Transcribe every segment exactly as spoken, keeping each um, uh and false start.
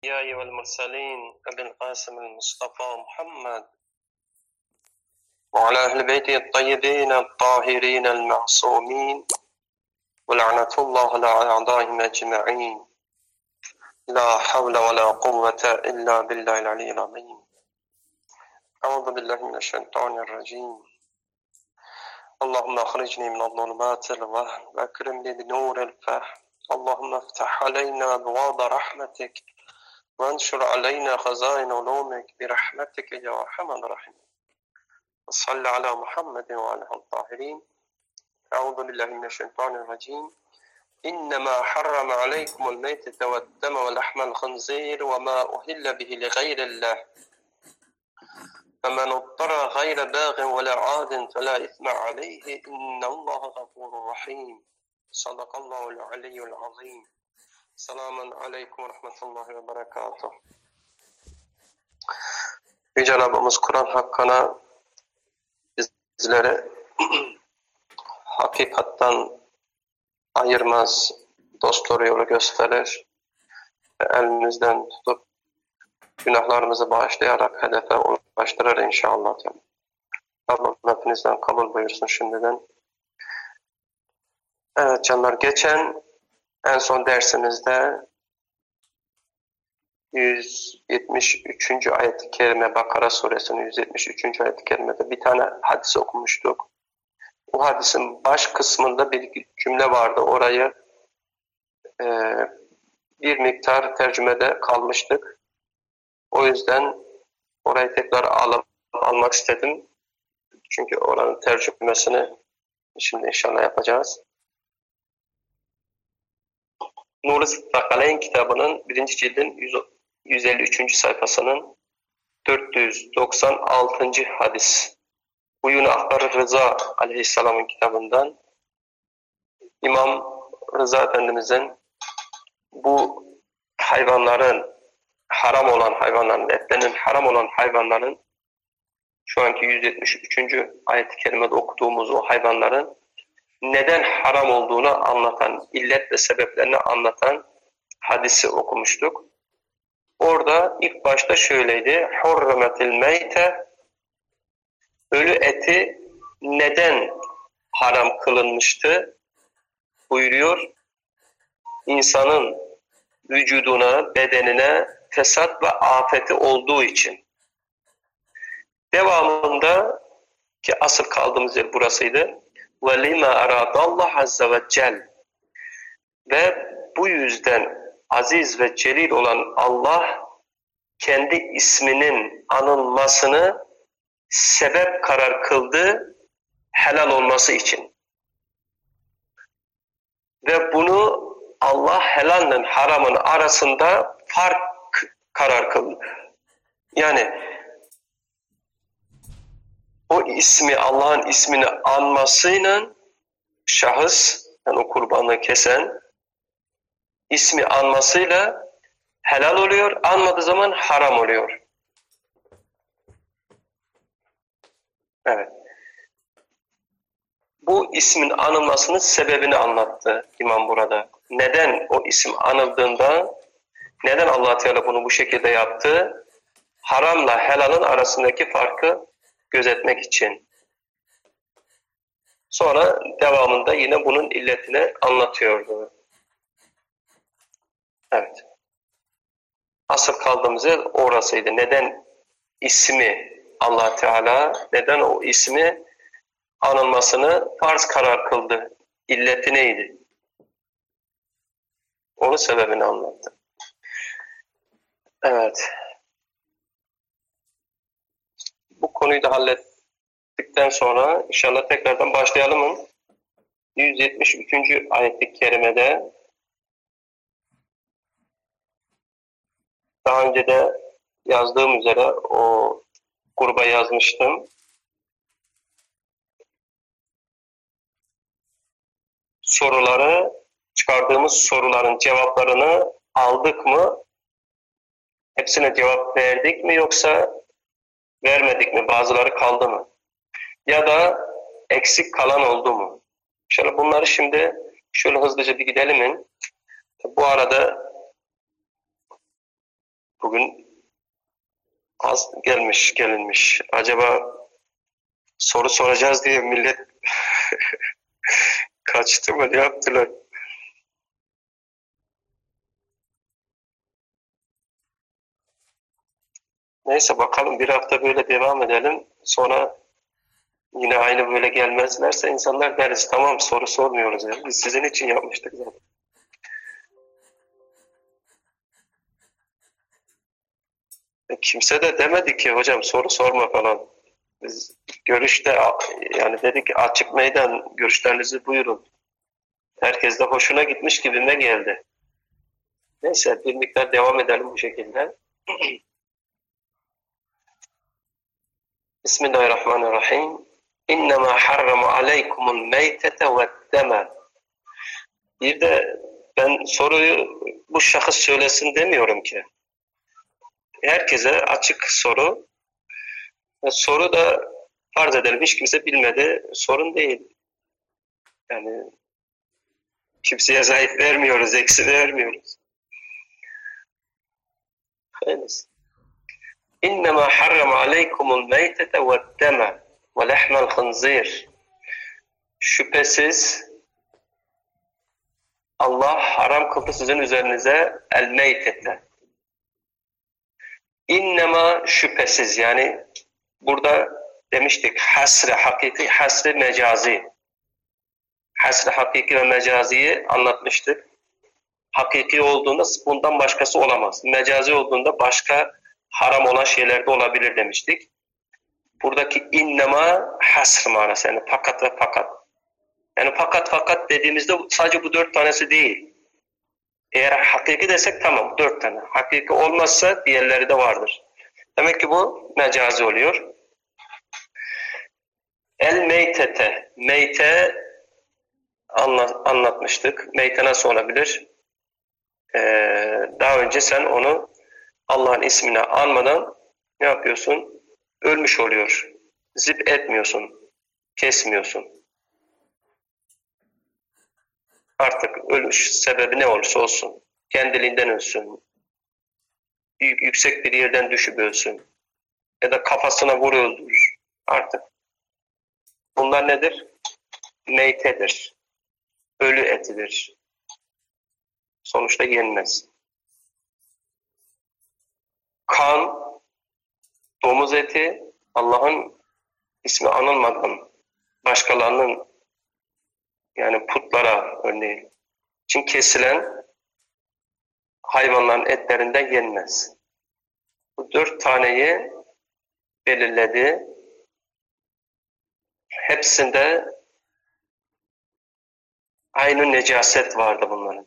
الأنبياء والمرسلين أبي القاسم المصطفى محمد وعلى أهل بيته الطيبين الطاهرين المعصومين ولعنة الله على أعدائهم أجمعين لا حول ولا قوة إلا بالله العلي العظيم. أعوذ بالله من الشيطان الرجيم. اللهم أخرجني من الظلمات الوهم وأكرمني بنور الفهم. اللهم افتح علينا أبواب رحمتك وانشر علينا خزائن علومك برحمتك يا أرحم الراحمين. صل على محمد وعلى الطاهرين. أعوذ بالله من الشيطان الرجيم. إنما حرم عليكم الميتة والدم ولحم الخنزير وما أهل به لغير الله فمن اضطر غير باغ ولا عاد فلا إثم عليه إن الله غفور رحيم. صدق الله العلي العظيم. Selamun aleyküm ve rahmetullahi ve berekatuhu. Yüce Rabbimiz Kur'an hakkına bizlere hakikattan ayırmaz dostları yolu gösterir ve elimizden tutup günahlarımızı bağışlayarak hedefe ulaştırır inşallah. Rabbim hepinizden kabul buyursun şimdiden. Evet canlar, geçen en son dersimizde yüz yetmiş üçüncü ayet-i kerime, Bakara suresinin yüz yetmiş üçüncü ayet-i kerimede bir tane hadis okumuştuk. Bu hadisin baş kısmında bir cümle vardı. Orayı e, bir miktar tercümede kalmıştık. O yüzden orayı tekrar alıp, almak istedim. Çünkü oranın tercümesini şimdi inşallah yapacağız. Nur-u Sakaleyn kitabının birinci cildin yüz elli üçüncü sayfasının dört yüz doksan altıncı hadis. Uyun Ahbar Rıza Aleyhisselam'ın kitabından İmam Rıza Efendimiz'in bu hayvanların, haram olan hayvanların, etlerinin haram olan hayvanların, şu anki yüz yetmiş üçüncü ayet-i kerimede okuduğumuz o hayvanların neden haram olduğunu anlatan, illet ve sebeplerini anlatan hadisi okumuştuk. Orada ilk başta şöyleydi. Hurrimetil meyte, ölü eti neden haram kılınmıştı buyuruyor. İnsanın vücuduna, bedenine fesat ve afeti olduğu için. Devamında, ki asıl kaldığımız yer burasıydı. وَلِمَا اَرَادَ اللّٰهُ عَزَّ وَجَّلِ, ve bu yüzden aziz ve celil olan Allah kendi isminin anılmasını sebep karar kıldı helal olması için. Ve bunu Allah helalle haramın arasında fark karar kıldı. Yani o ismi, Allah'ın ismini anmasıyla şahıs, yani o kurbanı kesen, ismi anmasıyla helal oluyor, anmadığı zaman haram oluyor. Evet. Bu ismin anılmasının sebebini anlattı İmam burada. Neden o isim anıldığında, neden Allah Teala bunu bu şekilde yaptı? Haramla helalın arasındaki farkı gözetmek için. Sonra devamında yine bunun illetini anlatıyordu. Evet. Asıl kaldığımız yer orasıydı. Neden ismi Allah Teala, neden o ismi anılmasını farz karar kıldı? İlleti neydi? Onun sebebini anlattı. Evet. Bu konuyu da hallettikten sonra inşallah tekrardan başlayalım. yüz yetmiş üçüncü ayet-i kerimede daha önce de yazdığım üzere o gruba yazmıştım. Soruları, çıkardığımız soruların cevaplarını aldık mı? Hepsine cevap verdik mi yoksa vermedik mi? Bazıları kaldı mı? Ya da eksik kalan oldu mu? İnşallah bunları şimdi şöyle hızlıca bir gidelim. Bu arada bugün az gelmiş, gelinmiş. Acaba soru soracağız diye millet kaçtı mı, ne yaptılar? Neyse bakalım, bir hafta böyle devam edelim. Sonra yine aynı böyle gelmezlerse insanlar deriz tamam soru sormuyoruz. Yani. Biz sizin için yapmıştık zaten. E, kimse de demedi ki hocam soru sorma falan. Biz görüşte yani dedik ki açık meydan, görüşlerinizi buyurun. Herkes de hoşuna gitmiş gibime geldi. Neyse bir miktar devam edelim bu şekilde. Bismillahirrahmanirrahim. İnnemâ harrama aleykumul meytete ve'd-deme. Bir de ben soruyu bu şahıs söylesin demiyorum ki. Herkese açık soru. Soru da farz edelim hiç kimse bilmedi. Sorun değil. Yani kimseye zayıf vermiyoruz, eksi vermiyoruz. Hayırlısı. İnnemâ harrama aleykumul meytete ve'd-deme ve lehmel hınzir. Şüphesiz Allah haram kıldı sizin üzerinize el meytete. İnnemâ şüphesiz, yani burada demiştik hasre hakiki, hasre mecazi. Hasre hakiki ve mecaziyi anlatmıştık. Hakiki olduğunda bundan başkası olamaz. Mecazi olduğunda başka haram olan şeyler de olabilir demiştik. Buradaki innema hasr manası, yani fakat ve fakat. Yani fakat fakat dediğimizde sadece bu dört tanesi değil. Eğer hakiki desek tamam dört tane. Hakiki olmazsa diğerleri de vardır. Demek ki bu mecazi oluyor. El meytete. Meyte anlat, anlatmıştık. Meyte nasıl olabilir? Ee, daha önce sen onu Allah'ın ismini anmadan ne yapıyorsun? Ölmüş oluyor. Zip etmiyorsun. Kesmiyorsun. Artık ölüş sebebi ne olursa olsun. Kendiliğinden ölsün. Yüksek bir yerden düşüp ölsün. Ya da kafasına vur öldürür. Artık. Bunlar nedir? Meytedir. Ölü etidir. Sonuçta yenmez. Kan, domuz eti, Allah'ın ismi anılmadan başkalarının, yani putlara örneğin için kesilen hayvanların etlerinden yenmez. Bu dört taneyi belirledi. Hepsinde aynı necaset vardı bunların.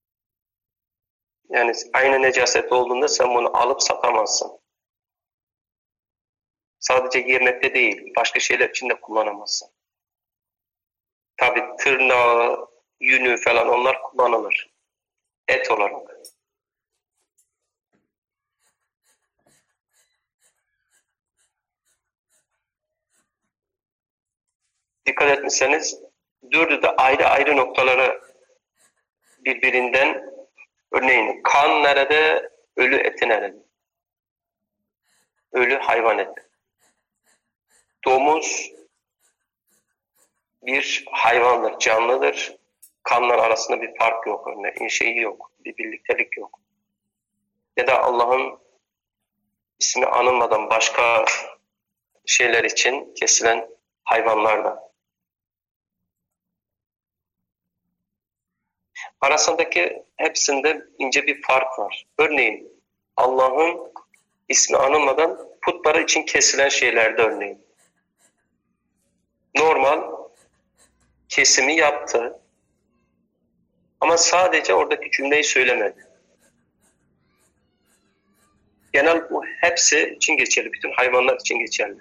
Yani aynı necaset olduğunda sen bunu alıp satamazsın. Sadece yemekte değil, başka şeyler için de kullanamazsın. Tabi tırnağı, yünü falan onlar kullanılır. Et olarak. Dikkat etmişseniz dördü de ayrı ayrı noktalara birbirinden, örneğin kan nerede, ölü eti nerede? Ölü hayvan eti. Domuz bir hayvandır, canlıdır. Kanlar arasında bir fark yok, örneğin şeyi yok, bir birliktelik yok. Ya da Allah'ın ismi anılmadan başka şeyler için kesilen hayvanlar da. Arasındaki hepsinde ince bir fark var. Örneğin Allah'ın ismi anılmadan putları için kesilen şeylerde örneğin. Normal kesimi yaptı ama sadece oradaki cümleyi söylemedi. Genel bu hepsi için geçerli, bütün hayvanlar için geçerli.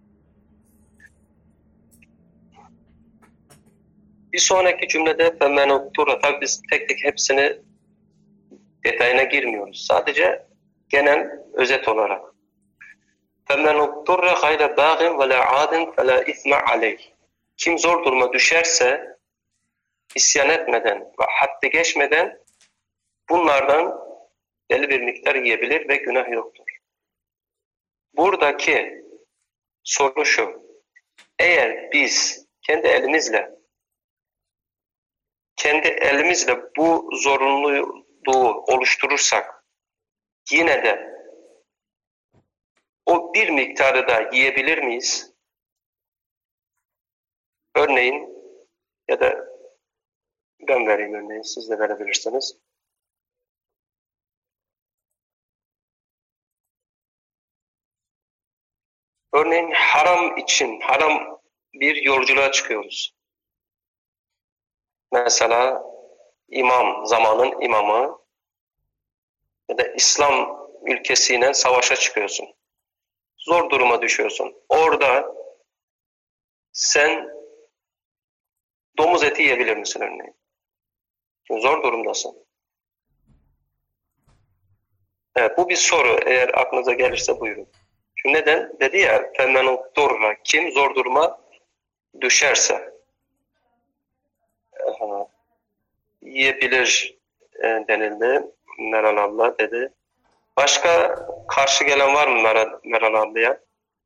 Bir sonraki cümlede فَمَنْ اُتُّرَ, tabi biz tek tek hepsini detayına girmiyoruz. Sadece genel özet olarak. فَمَنْ اُتُّرَ غَيْرَ بَاغٍ وَلَا عَادٍ فَلَا اِثْمَ عَلَيْهِ. Kim zor duruma düşerse, isyan etmeden ve haddi geçmeden bunlardan belli bir miktar yiyebilir ve günah yoktur. Buradaki soru şu: eğer biz kendi elimizle kendi elimizle bu zorunluluğu oluşturursak yine de o bir miktarı da yiyebilir miyiz? Örneğin, ya da ben vereyim örneğin, siz de verebilirsiniz. Örneğin haram için, haram bir yolculuğa çıkıyoruz. Mesela imam, zamanın imamı ya da İslam ülkesiyle savaşa çıkıyorsun. Zor duruma düşüyorsun. Orada sen domuz eti yiyebilir misin örneğin? Çünkü zor durumdasın. Evet, bu bir soru. Eğer aklınıza gelirse buyurun. Çünkü neden? Dedi ya, فَمَنُ durra, kim zor duruma düşerse aha, yiyebilir e, denildi. Meral abla dedi. Başka karşı gelen var mı Meral, Meral ablaya?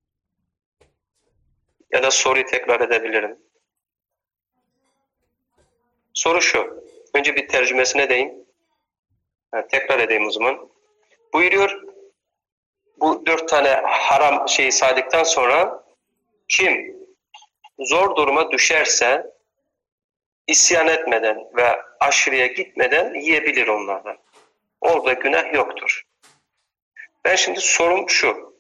Ya da soruyu tekrar edebilirim. Soru şu. Önce bir tercümesine edeyim. Ha, tekrar edeyim o zaman. Buyuruyor, bu dört tane haram şeyi saydıktan sonra kim zor duruma düşerse isyan etmeden ve aşırıya gitmeden yiyebilir onlardan. Orada günah yoktur. Ben şimdi sorum şu.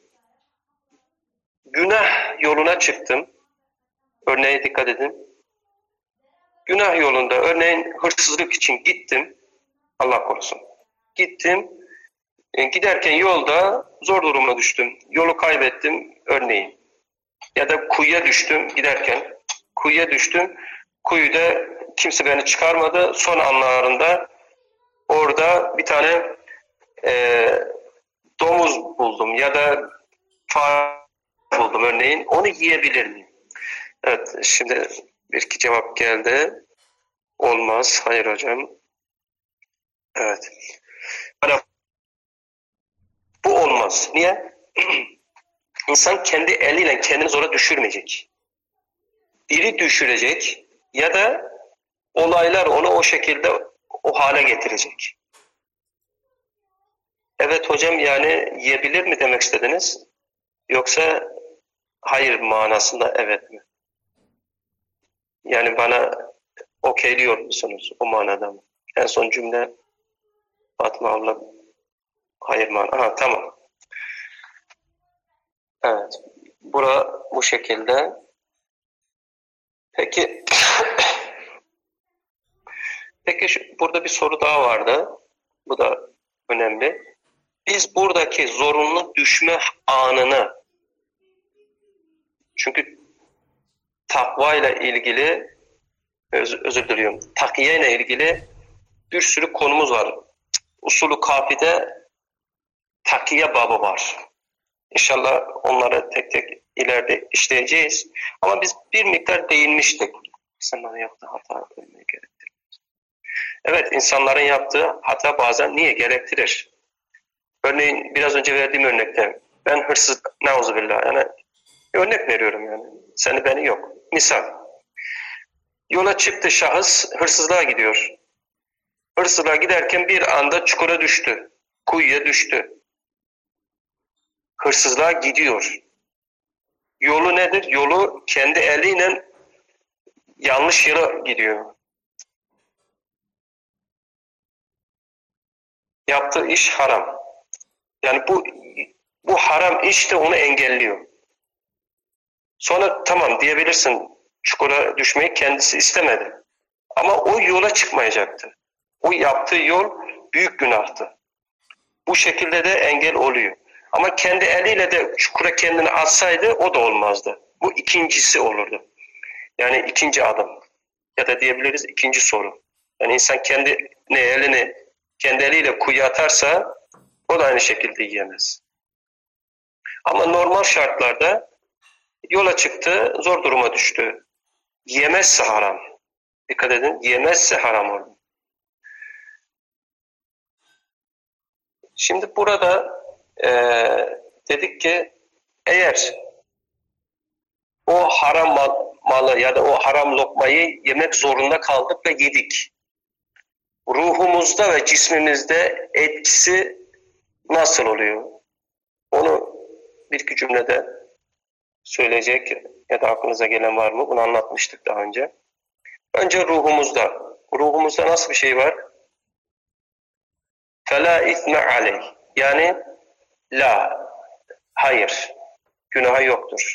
Günah yoluna çıktım. Örneğe dikkat edin. Günah yolunda örneğin hırsızlık için gittim. Allah korusun. Gittim. E, giderken yolda zor duruma düştüm. Yolu kaybettim örneğin. Ya da kuyuya düştüm giderken. Kuyuya düştüm. Kuyuda kimse beni çıkarmadı. Son anlarında orada bir tane e, domuz buldum ya da fare buldum örneğin. Onu yiyebilir miyim? Evet, şimdi bir iki cevap geldi. Olmaz. Hayır hocam. Evet. Bu olmaz. Niye? İnsan kendi eliyle kendini zora düşürmeyecek. Biri düşürecek ya da olaylar onu o şekilde o hale getirecek. Evet hocam, yani yiyebilir mi demek istediniz? Yoksa hayır manasında evet mi? Yani bana okeyliyor musunuz o manada mı? En son cümle Fatma abla hayır man. Aha, tamam. Evet. Bura bu şekilde. Peki peki şu, burada bir soru daha vardı. Bu da önemli. Biz buradaki zorunlu düşme anını, çünkü takva ile ilgili öz, özür diliyorum. Takiye ile ilgili bir sürü konumuz var. Usulü kafide takiye babı var. İnşallah onları tek tek ileride işleyeceğiz. Ama biz bir miktar değinmiştik. İnsanların yaptığı hata ölmeye gerektirir. Evet, insanların yaptığı hata bazen niye gerektirir? Örneğin biraz önce verdiğim örnekte ben hırsız, neuzubillah, yani örnek veriyorum yani. Seni beni yok. Misal. Yola çıktı şahıs, hırsızlığa gidiyor. Hırsızlığa giderken bir anda çukura düştü. Kuyuya düştü. Hırsızlığa gidiyor. Yolu nedir? Yolu kendi eliyle yanlış yere gidiyor. Yaptığı iş haram. Yani bu bu haram iş de onu engelliyor. Sonra tamam diyebilirsin, çukura düşmeyi kendisi istemedi. Ama o yola çıkmayacaktı. O yaptığı yol büyük günahtı. Bu şekilde de engel oluyor. Ama kendi eliyle de çukura kendini atsaydı o da olmazdı. Bu ikincisi olurdu. Yani ikinci adım. Ya da diyebiliriz ikinci soru. Yani insan kendi ne elini kendi eliyle kuyuya atarsa o da aynı şekilde yiyemez. Ama normal şartlarda yola çıktı, zor duruma düştü. Yemezse haram. Dikkat edin, yemezse haram olur. Şimdi burada e, dedik ki eğer o haram mal, malı ya da o haram lokmayı yemek zorunda kaldık ve yedik. Ruhumuzda ve cismimizde etkisi nasıl oluyor? Onu bir iki cümlede söyleyecek ya da aklınıza gelen var mı? Bunu anlatmıştık daha önce. Önce ruhumuzda. Ruhumuzda nasıl bir şey var? فَلَا اِثْمَ عَلَيْهِ Yani la, hayır, günaha yoktur.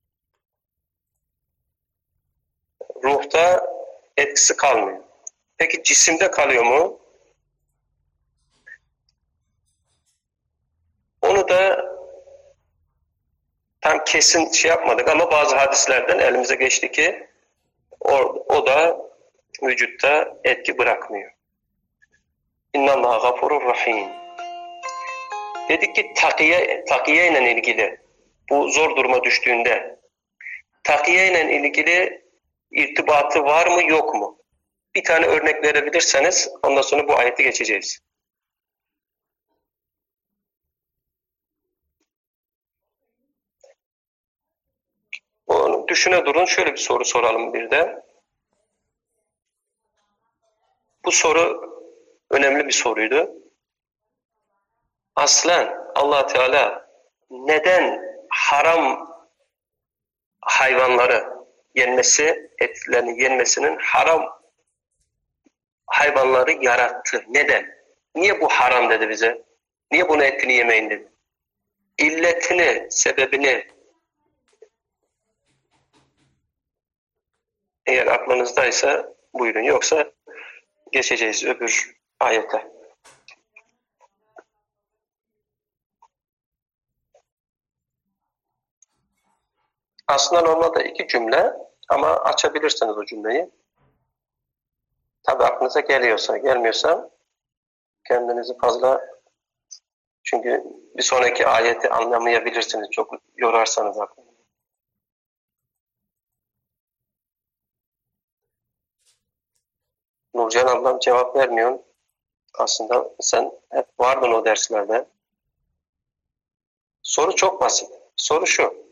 Ruhta etkisi kalmıyor. Peki cisimde kalıyor mu? Onu da tam kesin şey yapmadık ama bazı hadislerden elimize geçti ki o, o da vücutta etki bırakmıyor. İnnallâhe gafurur rahîm. Dedik ki takiye, takiye ile ilgili, bu zor duruma düştüğünde takiye ile ilgili irtibatı var mı yok mu? Bir tane örnek verebilirseniz ondan sonra bu ayeti geçeceğiz. Onu düşüne durun, şöyle bir soru soralım bir de. Bu soru önemli bir soruydu. Aslen Allah Teala neden haram hayvanları yenmesi, etlerini yenmesinin haram hayvanları yarattı? Neden? Niye bu haram dedi bize? Niye bunu etini yemeyin dedi? İlletini, sebebini eğer aklınızdaysa buyurun, yoksa geçeceğiz öbür ayete. Aslında normalde iki cümle ama açabilirsiniz o cümleyi. Tabi aklınıza geliyorsa, gelmiyorsa kendinizi fazla, çünkü bir sonraki ayeti anlamayabilirsiniz çok yorarsanız aklınızı. Nurcan ablam cevap vermiyor. Aslında sen hep vardın o derslerde. Soru çok basit. Soru şu.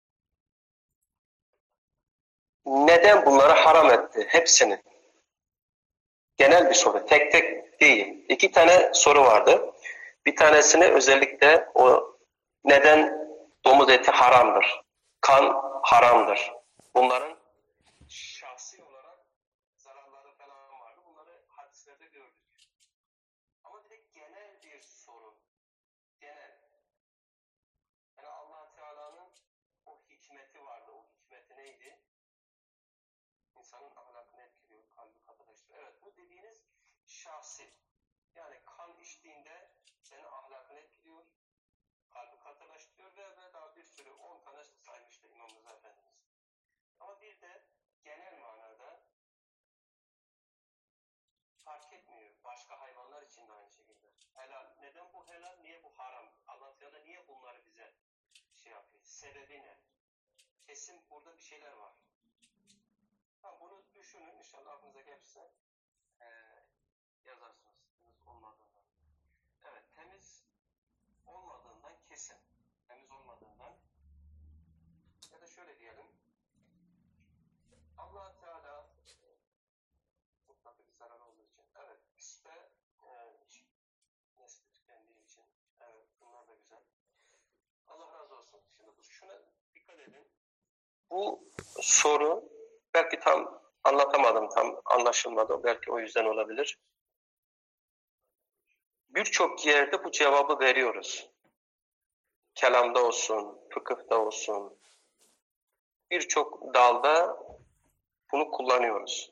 Neden bunları haram etti? Hepsini. Genel bir soru. Tek tek değil. İki tane soru vardı. Bir tanesini özellikle o neden domuz eti haramdır? Kan haramdır. Bunların şahsi olarak zararları falan vardı. Bunları hadislerde gördük. Ama direkt genel bir soru. Genel. Yani Allah Teala'nın o hikmeti vardı. O hikmeti neydi? İnsanın ahlakını etkiliyor, kalbi katılaştırıyor. Evet, bu dediğiniz şahsi. Yani kan içtiğinde senin ahlakını etkiliyor, kalbi katılaştırıyor ve, ve daha bir sürü on tane saymıştı İmam Rıza Efendimiz. Ama bir de genel manada fark etmiyor. Başka hayvanlar için de aynı şekilde. Helal. Neden bu helal? Niye bu haram? Allah Teala niye bunları bize şey yapıyor? Sebebi ne? Kesin burada bir şeyler var. Tamam, bunu düşünün. İnşallah aklınıza gelirse ee, yazarsınız. Temiz olmadığından. Evet, temiz olmadığından kesin. Temiz olmadığından ya da şöyle diyelim. Allah Teala mutlaka bir zarar olduğu için. Evet, pis ve e, nesli tükendiği için. Evet, bunlar da güzel. Allah razı olsun. Şimdi şuna dikkat edin. Bu soru belki tam anlatamadım, tam anlaşılmadı. Belki o yüzden olabilir. Birçok yerde bu cevabı veriyoruz. Kelamda olsun, fıkıhta olsun. Birçok dalda bunu kullanıyoruz.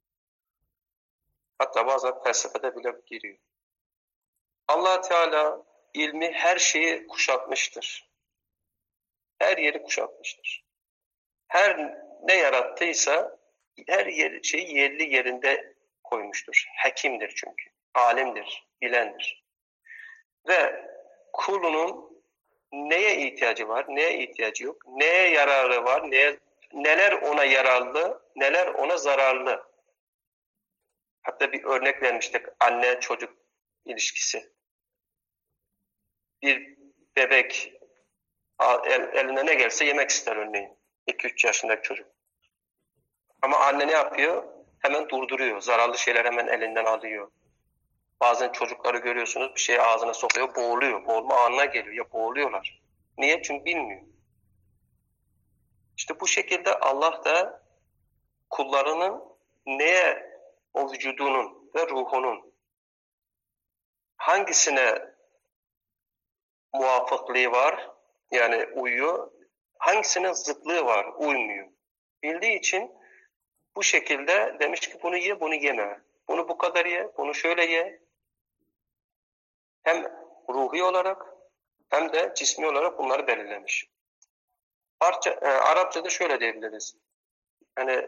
Hatta bazen felsefede bile giriyor. Allah Teala ilmi her şeyi kuşatmıştır. Her yeri kuşatmıştır. Her ne yarattıysa her yer, şeyi yerli yerinde koymuştur. Hakimdir çünkü. Alimdir, bilendir. Ve kulunun neye ihtiyacı var, neye ihtiyacı yok, neye yararı var, neye, neler ona yararlı, neler ona zararlı. Hatta bir örnek vermiştik, anne çocuk ilişkisi. bir bebek el, eline ne gelse yemek ister örneğin. iki üç yaşındaki çocuk. Ama anne ne yapıyor? Hemen durduruyor. Zararlı şeyler hemen elinden alıyor. Bazen çocukları görüyorsunuz bir şeyi ağzına sokuyor, boğuluyor. Boğulma anına geliyor. Ya boğuluyorlar. Niye? Çünkü bilmiyor. İşte bu şekilde Allah da kullarının neye o vücudunun ve ruhunun hangisine muvafıklığı var, yani uyuyor, hangisinin zıtlığı var, uymuyor. Bildiği için bu şekilde demiş ki bunu ye, bunu yeme. Bunu bu kadar ye, bunu şöyle ye. Hem ruhi olarak hem de cismi olarak bunları belirlemiş. Parça, e, Arapçada şöyle diyebiliriz. Yani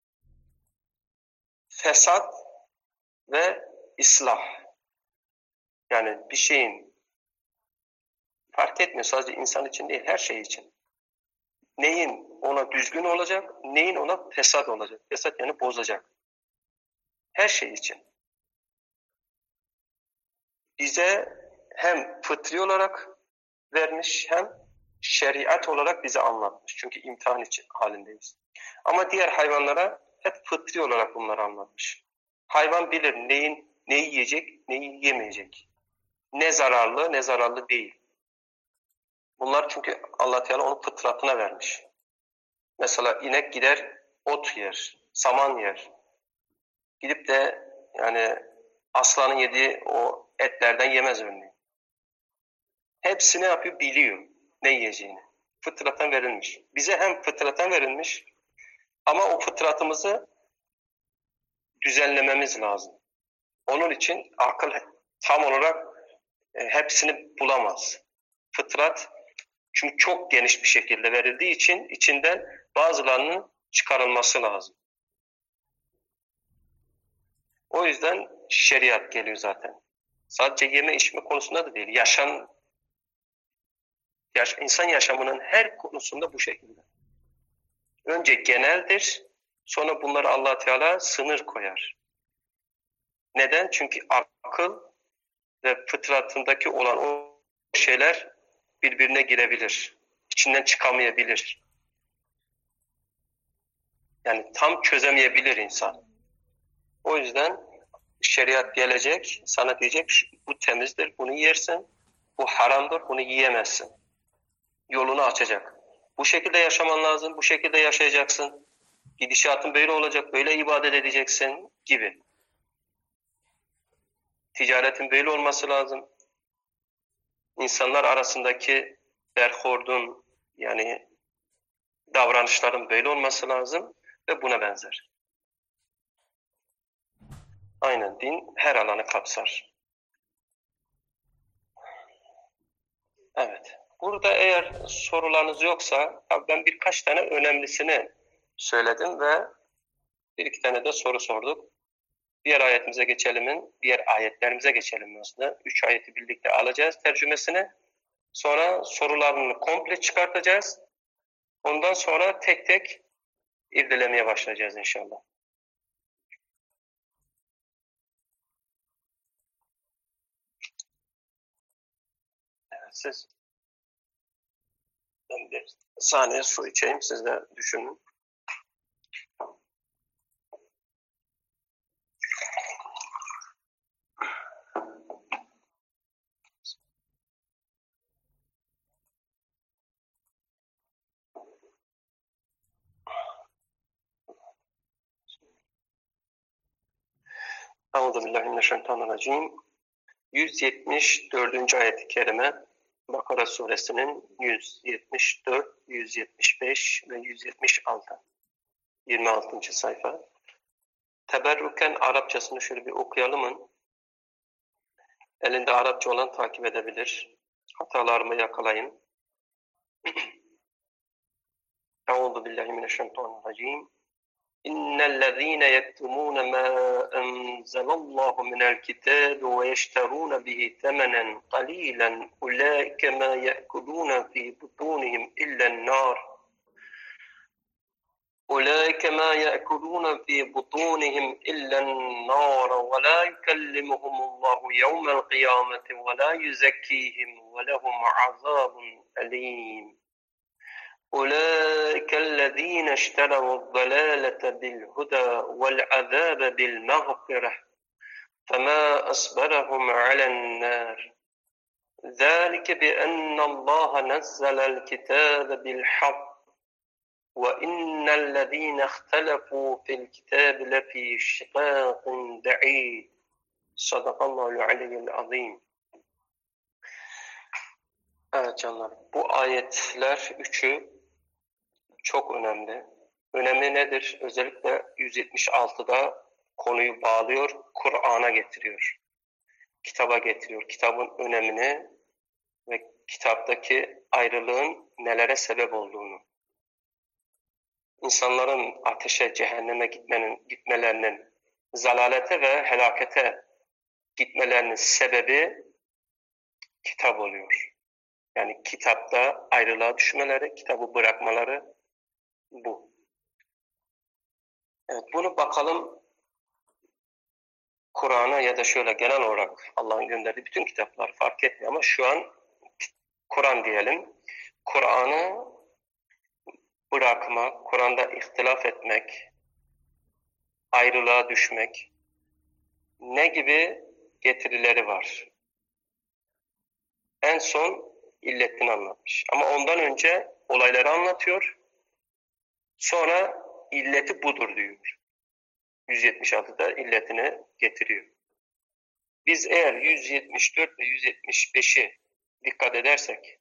fesat ve ıslah. Yani bir şeyin fark etmiyor sadece insan için değil, her şey için. Neyin ona düzgün olacak, neyin ona fesat olacak. Fesat yani bozacak. Her şey için. Bize hem fıtri olarak vermiş hem şeriat olarak bize anlatmış. Çünkü imtihan için halindeyiz. Ama diğer hayvanlara hep fıtri olarak bunları anlatmış. Hayvan bilir neyin neyi yiyecek, neyi yemeyecek. Ne zararlı, ne zararlı değil. Bunlar çünkü Allah Teala onun fıtratına vermiş. Mesela inek gider ot yer, saman yer. Gidip de yani aslanın yediği o etlerden yemez örneğin. Hepsi ne yapıyor? Biliyor ne yiyeceğini. Fıtraten verilmiş. Bize hem fıtraten verilmiş ama o fıtratımızı düzenlememiz lazım. Onun için akıl tam olarak e, hepsini bulamaz. Fıtrat çünkü çok geniş bir şekilde verildiği için içinden bazılarının çıkarılması lazım. O yüzden şeriat geliyor zaten. Sadece yeme içme konusunda da değil. Yaşam, yaş, insan yaşamının her konusunda bu şekilde. Önce geneldir, sonra bunları Allah Teala sınır koyar. Neden? Çünkü akıl ve fıtratındaki olan o şeyler birbirine girebilir. İçinden çıkamayabilir. Yani tam çözemeyebilir insan. O yüzden şeriat gelecek, sana diyecek bu temizdir, bunu yersin. Bu haramdır, bunu yiyemezsin. Yolunu açacak. Bu şekilde yaşaman lazım, bu şekilde yaşayacaksın. Gidişatın böyle olacak, böyle ibadet edeceksin gibi. Ticaretin böyle olması lazım. İnsanlar arasındaki berhordun yani davranışların böyle olması lazım ve buna benzer. Aynen din her alanı kapsar. Evet. Burada eğer sorularınız yoksa ben birkaç tane önemlisini söyledim ve bir iki tane de soru sorduk. Diğer ayetimize geçelim, diğer ayetlerimize geçelim aslında. Üç ayeti birlikte alacağız tercümesini. Sonra sorularını komple çıkartacağız. Ondan sonra tek tek irdelemeye başlayacağız inşallah. Evet, siz ben bir saniye su içeyim, siz de düşünün. Euzubillahimineşşeytanirracim. yüz yetmiş dördüncü ayet-i kerime Bakara suresinin yüz yetmiş dört, yüz yetmiş beş ve yüz yetmiş altı. yirmi altıncı sayfa. Teberrüken Arapçasını şöyle bir okuyalım. Elinde Arapça olan takip edebilir. Hatalarımı yakalayın. Euzubillahimineşşeytanirracim. İnnellezîne yektumûne mâ enzelallâhu minel kitâbi ve yeşterûne bihi temenen qalîlen ulâike mâ ye'kulûne fî butûnihim illen nâr أولئك ما يأكلون في بطونهم إلا النار ولا يكلمهم الله يوم القيامة ولا يزكيهم ولهم عذاب أليم أولئك الذين اشتروا الضلالة بالهدى والعذاب بالمغفرة فما أصبرهم على النار ذلك بأن الله نزل الكتاب بالحق وَإِنَّ الَّذ۪ينَ اخْتَلَفُوا فِي الْكِتَابِ لَف۪ي شِقَاقٍ بَعِيدٍ Sadakallahu aliyyil azim. Evet canlar, bu ayetler üçü çok önemli. Önemi nedir? Özellikle yüz yetmiş altıda konuyu bağlıyor, Kur'an'a getiriyor. Kitaba getiriyor. Kitabın önemini ve kitaptaki ayrılığın nelere sebep olduğunu. İnsanların ateşe, cehenneme gitmenin, gitmelerinin, zalalete ve helakete gitmelerinin sebebi kitap oluyor. Yani kitapta ayrılığa düşmeleri, kitabı bırakmaları bu. Evet, bunu bakalım Kur'an'a ya da şöyle genel olarak Allah'ın gönderdiği bütün kitaplar fark etmiyor ama şu an Kur'an diyelim. Kur'an'ı bırakmak, Kur'an'da ihtilaf etmek, ayrılığa düşmek ne gibi getirileri var? En son illetini anlatmış. Ama ondan önce olayları anlatıyor. Sonra illeti budur diyor. yüz yetmiş altıda illetini getiriyor. Biz eğer yüz yetmiş dört ve yüz yetmiş beşi dikkat edersek,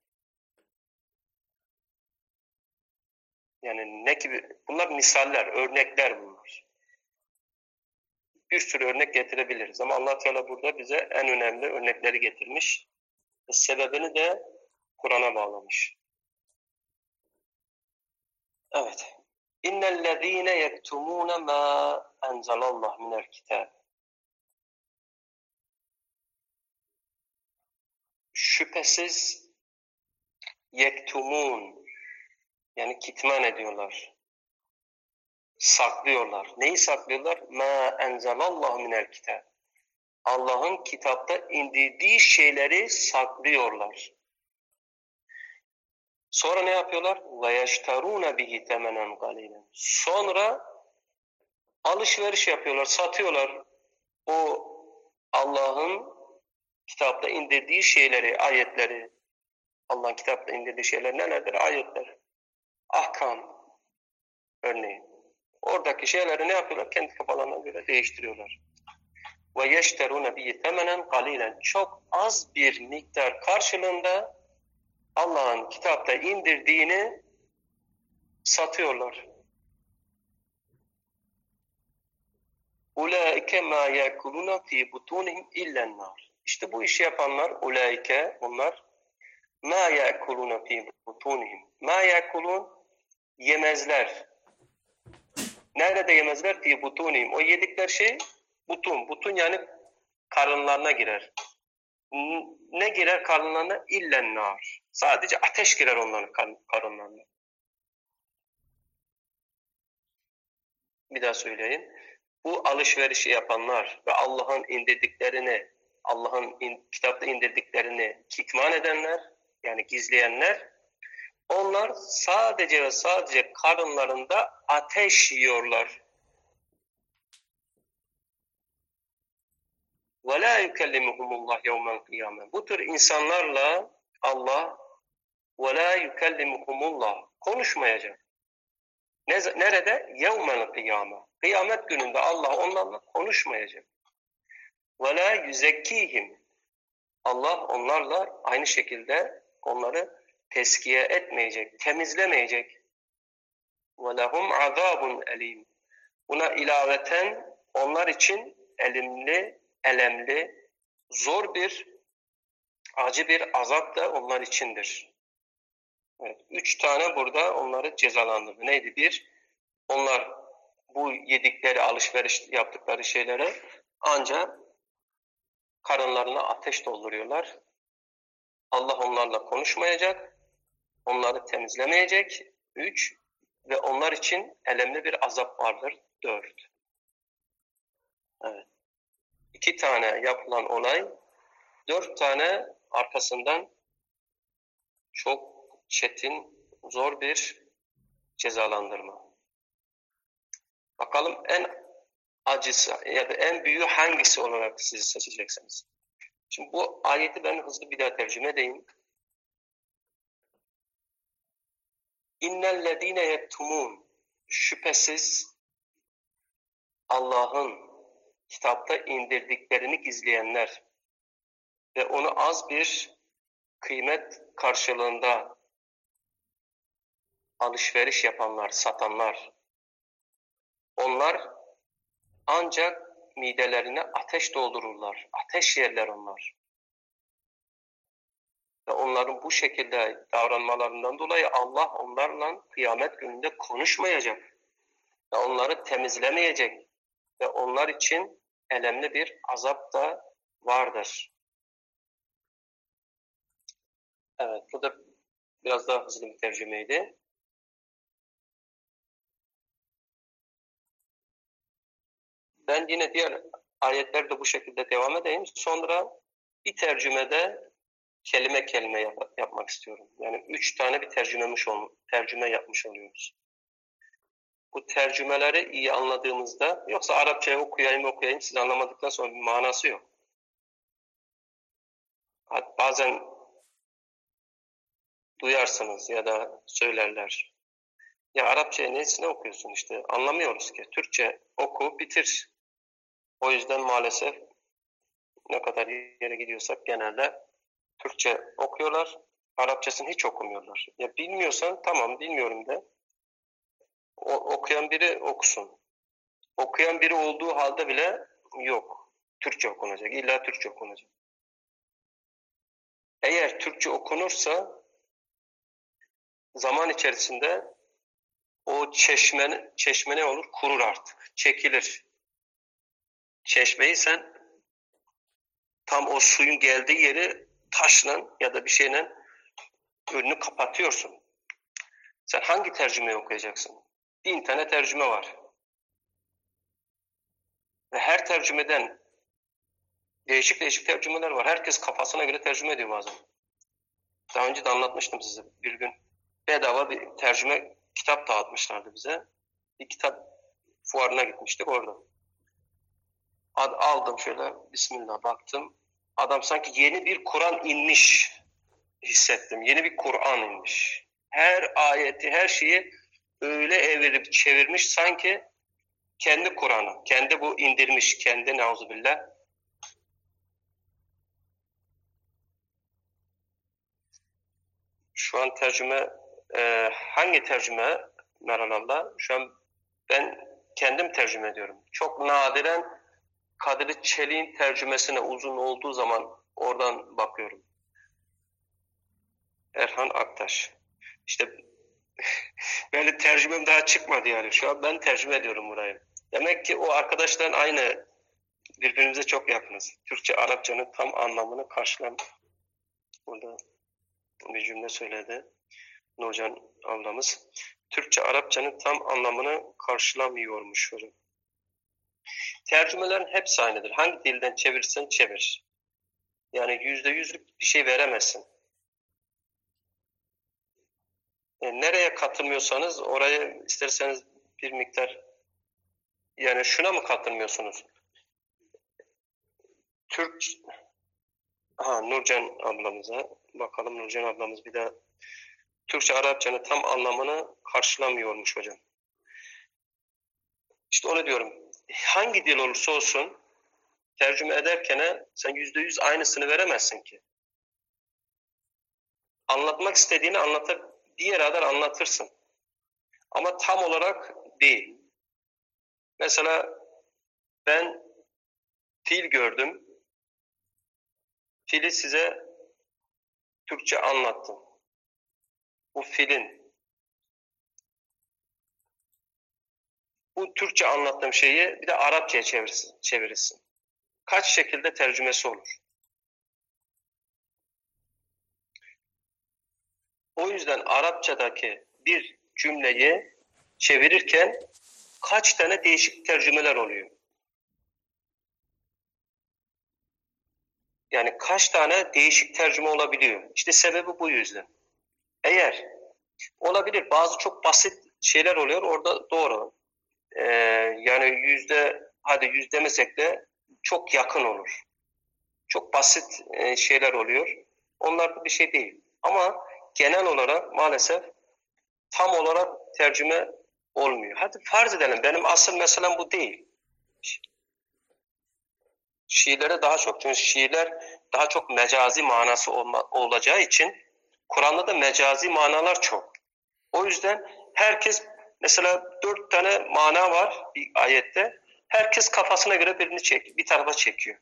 yani ne gibi, bunlar misaller, örnekler bunlar. Bir sürü örnek getirebiliriz ama Allah Teala burada bize en önemli örnekleri getirmiş. Ve sebebini de Kur'an'a bağlamış. Evet. İnnellezîne yektumûne mâ enzelallah minel kitâb. Şüphesiz yektumun, yani kitman ediyorlar. Saklıyorlar. Neyi saklıyorlar? مَا اَنْزَلَ اللّٰهُ مِنَ الْكِتَابِ. Allah'ın kitapta indirdiği şeyleri saklıyorlar. Sonra ne yapıyorlar? وَيَشْتَرُونَ بِهِ تَمَنًا قَلِيلًا. Sonra alışveriş yapıyorlar, satıyorlar. O Allah'ın kitapta indirdiği şeyleri, ayetleri. Allah'ın kitapta indirdiği şeyler nelerdir? Ayetler. Ahkam örneğin. Oradaki şeyleri ne yapıyorlar? Kendi kafalarına göre değiştiriyorlar. Ve yeşterûne bihi temenen galilen. Çok az bir miktar karşılığında Allah'ın kitapta indirdiğini satıyorlar. Ulaike ma yekuluna fi butunihim illen nar. İşte bu işi yapanlar, ulaike, onlar ma yekuluna fi butunihim. Ma yekulun, yemezler. Nerede yemezler? Fi butunihim. O yedikler şey butun. Butun yani karınlarına girer. Ne girer karınlarına? İllen nar. Sadece ateş girer onların karınlarına. Bir daha söyleyeyim. Bu alışverişi yapanlar ve Allah'ın indirdiklerini, Allah'ın in, kitapta indirdiklerini kitman edenler, yani gizleyenler, onlar sadece ve sadece karınlarında ateş yiyorlar. وَلَا يُكَلِّمُهُمُ اللّٰهِ يَوْمَ الْقِيَامَةِ. Bu tür insanlarla Allah وَلَا يُكَلِّمُهُمُ اللّٰهِ konuşmayacak. Nerede? يَوْمَ الْقِيَامَةِ. Kıyamet gününde Allah onlarla konuşmayacak. وَلَا يُزَكِّيهِمْ. Allah onlarla aynı şekilde onları teskiye etmeyecek, temizlemeyecek. وَلَهُمْ عَذَابٌ اَلِيمٌ. Buna ilaveten onlar için elimli, elemli, zor bir, acı bir azap da onlar içindir. Evet, üç tane burada onları cezalandırdı. Neydi? Bir, onlar bu yedikleri, alışveriş yaptıkları şeylere ancak karınlarına ateş dolduruyorlar. Allah onlarla konuşmayacak, onları temizlemeyecek. Üç, ve onlar için elemli bir azap vardır. Dört. Evet. İki tane yapılan olay, dört tane arkasından çok çetin, zor bir cezalandırma. Bakalım en acısı ya da en büyüğü hangisi olarak siz seçeceksiniz? Şimdi bu ayeti ben hızlı bir daha tercüme edeyim. İnnellezîne yektumûn, şüphesiz Allah'ın kitapta indirdiklerini gizleyenler ve onu az bir kıymet karşılığında alışveriş yapanlar, satanlar, onlar ancak midelerine ateş doldururlar. Ateş yerler onlar. Ve onların bu şekilde davranmalarından dolayı Allah onlarla kıyamet gününde konuşmayacak. Ve onları temizlemeyecek. Ve onlar için elemli bir azap da vardır. Evet, bu da biraz daha hızlı bir tercümeydi. Ben yine diğer ayetlerde bu şekilde devam edeyim. Sonra bir tercümede kelime kelime yap yapmak istiyorum. Yani üç tane bir tercümemiş ol tercüme yapmış oluyoruz. Bu tercümeleri iyi anladığımızda, yoksa Arapçayı okuyayım okuyayım siz anlamadıktan sonra bir manası yok. Bazen duyarsınız ya da söylerler. Ya Arapçayı nesine okuyorsun işte anlamıyoruz ki. Türkçe oku bitir. O yüzden maalesef ne kadar yere gidiyorsak genelde Türkçe okuyorlar. Arapçasını hiç okumuyorlar. Ya bilmiyorsan tamam bilmiyorum de. O, okuyan biri okusun. Okuyan biri olduğu halde bile yok. Türkçe okunacak. İlla Türkçe okunacak. Eğer Türkçe okunursa zaman içerisinde o çeşme, çeşme ne olur? Kurur artık. Çekilir. Çeşmeyi sen tam o suyun geldiği yeri taşla ya da bir şeyle önünü kapatıyorsun. Sen hangi tercümeyi okuyacaksın? Bin tane tercüme var. Ve her tercümeden değişik değişik tercümeler var. Herkes kafasına göre tercüme ediyor bazen. Daha önce de anlatmıştım size. Bir gün bedava bir tercüme kitap dağıtmışlardı bize. Bir kitap fuarına gitmiştik orada. Ad, aldım şöyle Bismillah baktım. Adam sanki yeni bir Kur'an inmiş hissettim. Yeni bir Kur'an inmiş. Her ayeti, her şeyi öyle evirip çevirmiş sanki kendi Kur'an'ı, kendi bu indirmiş, kendi neuzubillah. Şu an tercüme, e, hangi tercüme Meral abla? Şu an ben kendim tercüme ediyorum. Çok nadiren Kadri Çelik'in tercümesine uzun olduğu zaman oradan bakıyorum. Erhan Aktaş. İşte böyle tercümem daha çıkmadı yani. Şu an ben tercüme ediyorum burayı. Demek ki o arkadaşların aynı, birbirimize çok yakınız. Türkçe, Arapçanın tam anlamını karşılam. Burada bir cümle söyledi Nurcan ablamız. Türkçe, Arapçanın tam anlamını karşılamıyormuş hocam. Tercümelerin hepsi aynıdır. Hangi dilden çevirsen çevir. Yani yüzde yüzlük bir şey veremezsin. E, nereye katılmıyorsanız oraya isterseniz bir miktar, yani şuna mı katılmıyorsunuz? Türk, ha Nurcan ablamıza bakalım. Nurcan ablamız bir daha Türkçe Arapçanın tam anlamını karşılamıyormuş hocam. İşte onu diyorum. Hangi dil olursa olsun tercüme ederken sen yüzde yüz aynısını veremezsin ki. Anlatmak istediğini anlatıp bir yere kadar anlatırsın. Ama tam olarak değil. Mesela ben fil gördüm. Fili size Türkçe anlattım. Bu filin, bu Türkçe anlattığım şeyi bir de Arapçaya çevirsin, çevirirsin. Kaç şekilde tercümesi olur? O yüzden Arapçadaki bir cümleyi çevirirken kaç tane değişik tercümeler oluyor? Yani kaç tane değişik tercüme olabiliyor? İşte sebebi bu yüzden. Eğer olabilir, bazı çok basit şeyler oluyor, orada doğru. Ee, yani yüzde, hadi yüz demesek de çok yakın olur. Çok basit e, şeyler oluyor. Onlar da bir şey değil. Ama genel olarak maalesef tam olarak tercüme olmuyor. Hadi farz edelim, benim asıl meselem bu değil. Şiirlere daha çok, çünkü şiirler daha çok mecazi manası olma, olacağı için Kur'an'da da mecazi manalar çok. O yüzden herkes, mesela dört tane mana var bir ayette, herkes kafasına göre birini çek, bir tarafa çekiyor.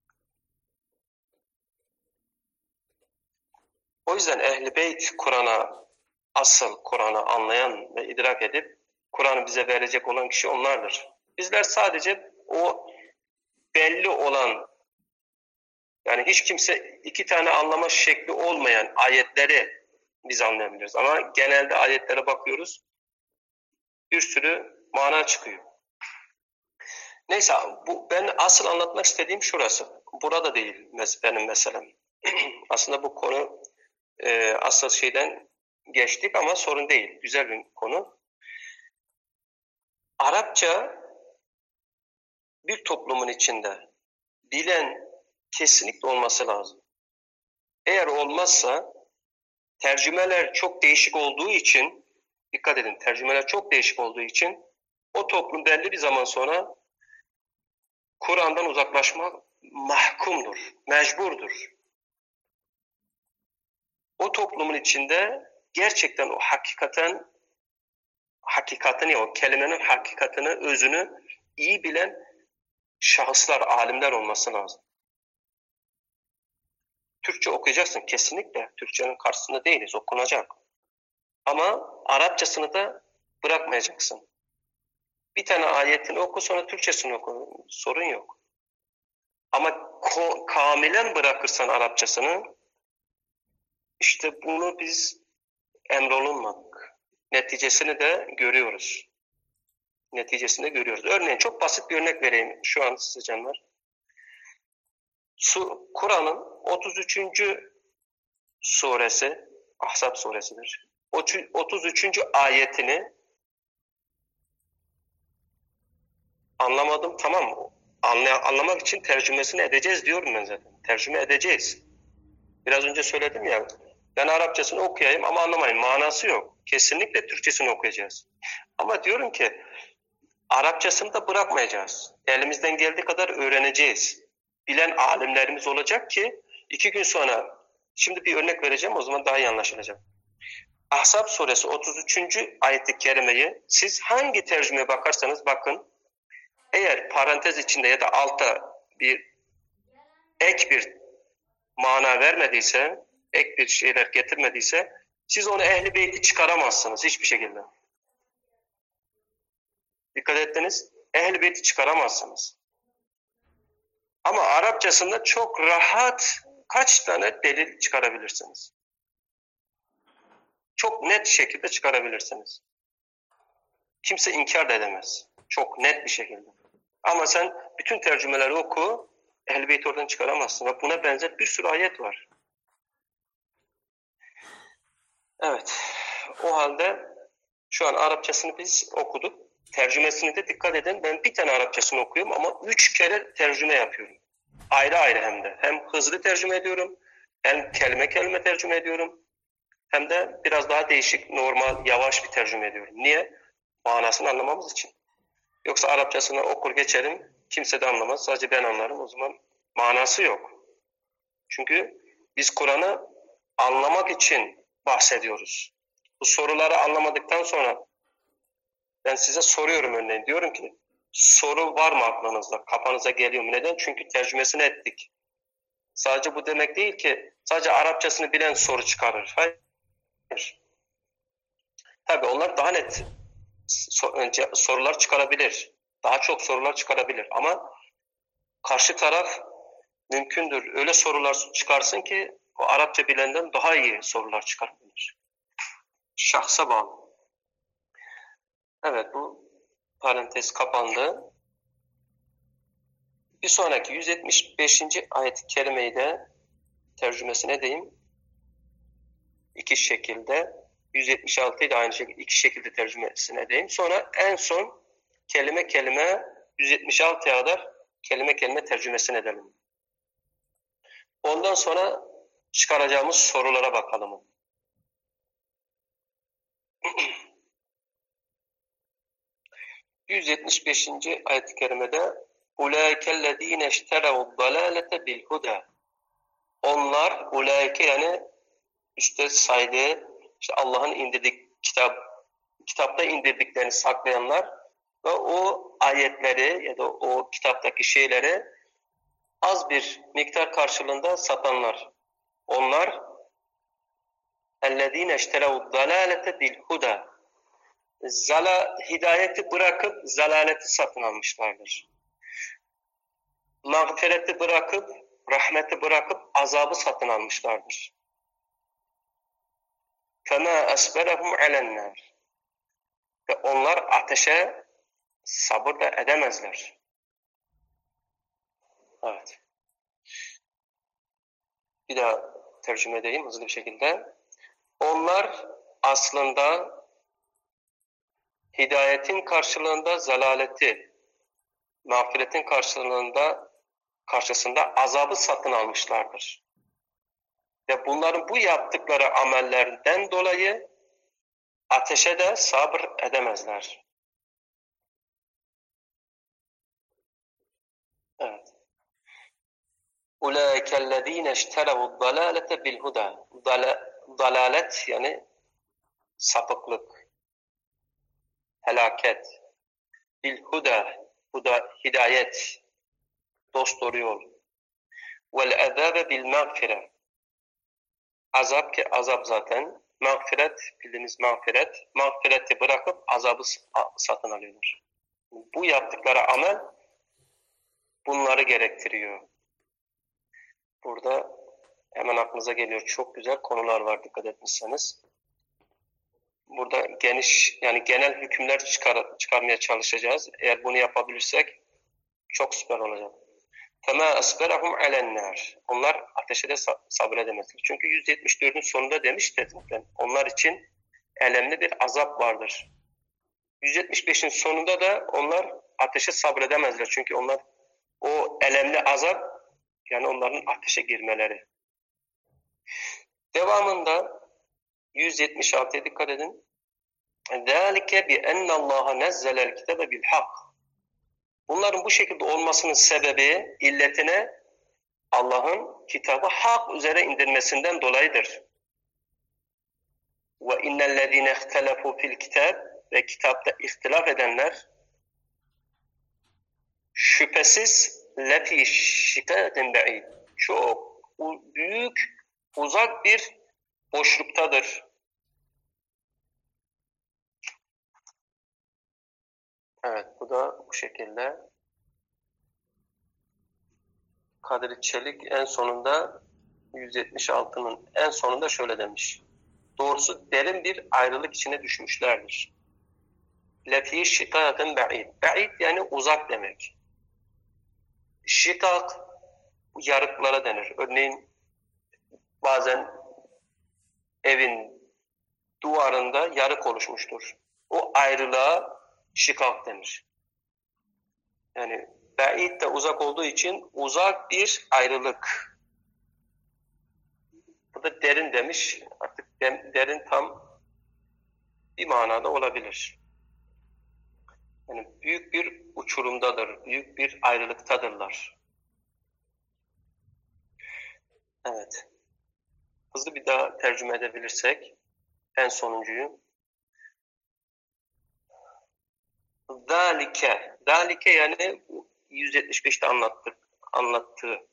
O yüzden Ehl-i Beyt Kur'an'a, asıl Kur'an'ı anlayan ve idrak edip Kur'an'ı bize verecek olan kişi onlardır. Bizler sadece o belli olan, yani hiç kimse iki tane anlama şekli olmayan ayetleri biz anlayabiliriz. Ama genelde ayetlere bakıyoruz, bir sürü mana çıkıyor. Neyse, bu, ben asıl anlatmak istediğim şurası. Burada değil benim meselem. Aslında bu konu e, asıl şeyden geçtik ama sorun değil. Güzel bir konu. Arapça bir toplumun içinde bilen kesinlikle olması lazım. Eğer olmazsa, tercümeler çok değişik olduğu için, dikkat edin, tercümeler çok değişik olduğu için o toplum belli bir zaman sonra Kur'an'dan uzaklaşmak mahkumdur, mecburdur. O toplumun içinde gerçekten o hakikaten, hakikatini, o kelimenin hakikatini, özünü iyi bilen şahıslar, alimler olması lazım. Türkçe okuyacaksın kesinlikle. Türkçenin karşısında değiliz, okunacak. Ama Arapçasını da bırakmayacaksın. Bir tane ayetini oku, sonra Türkçesini oku. Sorun yok. Ama kamilen bırakırsan Arapçasını, işte bunu biz emrolunmadık. Neticesini de görüyoruz. Neticesini de görüyoruz. Örneğin çok basit bir örnek vereyim şu an size canlar. Kur'an'ın otuz üçüncü suresi, Ahzab suresidir. otuz üçüncü ayetini anlamadım, tamam mı? Anlay anlamak için tercümesini edeceğiz diyorum ben zaten. Tercüme edeceğiz. Biraz önce söyledim ya, ben Arapçasını okuyayım ama anlamayın, manası yok. Kesinlikle Türkçesini okuyacağız. Ama diyorum ki Arapçasını da bırakmayacağız. Elimizden geldiği kadar öğreneceğiz. Bilen alimlerimiz olacak ki iki gün sonra, şimdi bir örnek vereceğim, o zaman daha iyi anlaşılacak. Ahzab suresi otuz üçüncü ayet-i kerimeyi siz hangi tercümeye bakarsanız bakın, eğer parantez içinde ya da altta bir ek bir mana vermediyse, ek bir şeyler getirmediyse, siz onu Ehl-i Beyt'i çıkaramazsınız hiçbir şekilde. Dikkat ettiniz, Ehl-i Beyt'i çıkaramazsınız. Ama Arapçasında çok rahat kaç tane delil çıkarabilirsiniz. Çok net şekilde çıkarabilirsiniz. Kimse inkar da edemez. Çok net bir şekilde. Ama sen bütün tercümeleri oku, Ehl-i Beyt'i oradan çıkaramazsın. Ve buna benzer bir sürü ayet var. Evet. O halde şu an Arapçasını biz okuduk. Tercümesini de dikkat edin. Ben bir tane Arapçasını okuyorum ama üç kere tercüme yapıyorum. Ayrı ayrı hem de. Hem hızlı tercüme ediyorum, hem kelime kelime tercüme ediyorum, hem de biraz daha değişik, normal, yavaş bir tercüme ediyorum. Niye? Manasını anlamamız için. Yoksa Arapçasını okur geçerim, kimse de anlamaz, sadece ben anlarım, o zaman manası yok. Çünkü biz Kur'an'ı anlamak için bahsediyoruz. Bu soruları anlamadıktan sonra ben size soruyorum örneğin, diyorum ki soru var mı aklınızda, kafanıza geliyor mu? Neden? Çünkü tercümesini ettik. Sadece bu demek değil ki sadece Arapçasını bilen soru çıkarır. Hayır. Tabii onlar daha net sorular çıkarabilir. Daha çok sorular çıkarabilir. Ama karşı taraf mümkündür öyle sorular çıkarsın ki o Arapça bilenden daha iyi sorular çıkarabilir. Şahsa bağlı. Evet, bu parantez kapandı. Bir sonraki yüz yetmiş beşinci ayet-i kerimeyi de tercümesine diyeyim. İki şekilde. yüz yetmiş altıyı da aynı şekilde iki şekilde tercümesine diyeyim. Sonra en son kelime kelime yüz yetmiş altıya kadar kelime kelime tercümesine edelim. Ondan sonra çıkaracağımız sorulara bakalım. yüz yetmiş beşinci ayet-i kerimede "Ulaikellezine işterevud-dalalete bil-huda." Onlar, ulaike yani üstte saydığı, işte Allah'ın indirdik kitap, kitapta indirdiklerini saklayanlar ve o ayetleri ya da o kitaptaki şeyleri az bir miktar karşılığında satanlar. Onlar اَلَّذ۪ينَ اشْتَرَوُ الضَّلَالَةَ بِالْهُدَى Zala, hidayeti bırakıp zalaleti satın almışlardır. Mağfireti bırakıp, rahmeti bırakıp azabı satın almışlardır. فَمَا أَسْبَرَهُمْ عَلَى النَّارِ Ve onlar ateşe sabır da edemezler. Evet. Bir daha tercüme edeyim hızlı bir şekilde. Onlar aslında hidayetin karşılığında zalaleti, mağfiretin karşılığında karşısında azabı satın almışlardır. Ve bunların bu yaptıkları amellerden dolayı ateşe de sabır edemezler. Evet. Ulaikellezine işterevud-dalalete bil-huda. Dalalet yani sapıklık, felaket. Bil-huda, huda hidayet, dosdoğru yol. Vel-azabe bil-mağfire. Azap ki azap zaten. Mağfiret, bildiğiniz mağfiret. Mağfireti bırakıp azabı satın alıyorlar. Bu yaptıkları amel bunları gerektiriyor. Burada hemen aklınıza geliyor. Çok güzel konular var dikkat etmişseniz. Burada geniş yani genel hükümler çıkar, çıkarmaya çalışacağız. Eğer bunu yapabilirsek çok süper olacak. فَمَا أَسْبَرَهُمْ عَلَى النَّارِ Onlar ateşe de sabredemezler. Çünkü yüz yetmiş dördün sonunda demişti zaten. Onlar için elemli bir azap vardır. yüz yetmiş beşin sonunda da onlar ateşe sabredemezler. Çünkü onlar o elemli azap yani onların ateşe girmeleri. Devamında yüz yetmiş altıya dikkat edin. ذَٰلِكَ بِأَنَّ اللّٰهَ نَزَّلَ الْكِتَبَ بِالْحَقِّ Bunların bu şekilde olmasının sebebi, illetine Allah'ın kitabı hak üzere indirmesinden dolayıdır. وَاِنَّ الَّذ۪ينَ اخْتَلَفُوا فِي الْكِتَابِ Ve kitapta ihtilaf edenler şüphesiz لَف۪ي شِكَاةٍ بَعِيدٍ Çok büyük, uzak bir boşluktadır. Evet, bu da bu şekilde. Kadri Çelik en sonunda yüz yetmiş altının en sonunda şöyle demiş. Doğrusu derin bir ayrılık içine düşmüşlerdir. Lefî şikâkın ba'id. Ba'id yani uzak demek. Şikâk yarıklara denir. Örneğin bazen evin duvarında yarık oluşmuştur. O ayrılığa şikâk denir. Yani ba'id de uzak olduğu için uzak bir ayrılık. Burada derin demiş. Artık derin tam bir manada olabilir. Yani büyük bir uçurumdadır, büyük bir ayrılıktadırlar. Evet. Hızlı bir daha tercüme edebilirsek en sonuncuyu. Zalike. Zalike yani yüz yetmiş beşte anlattık, anlattığı.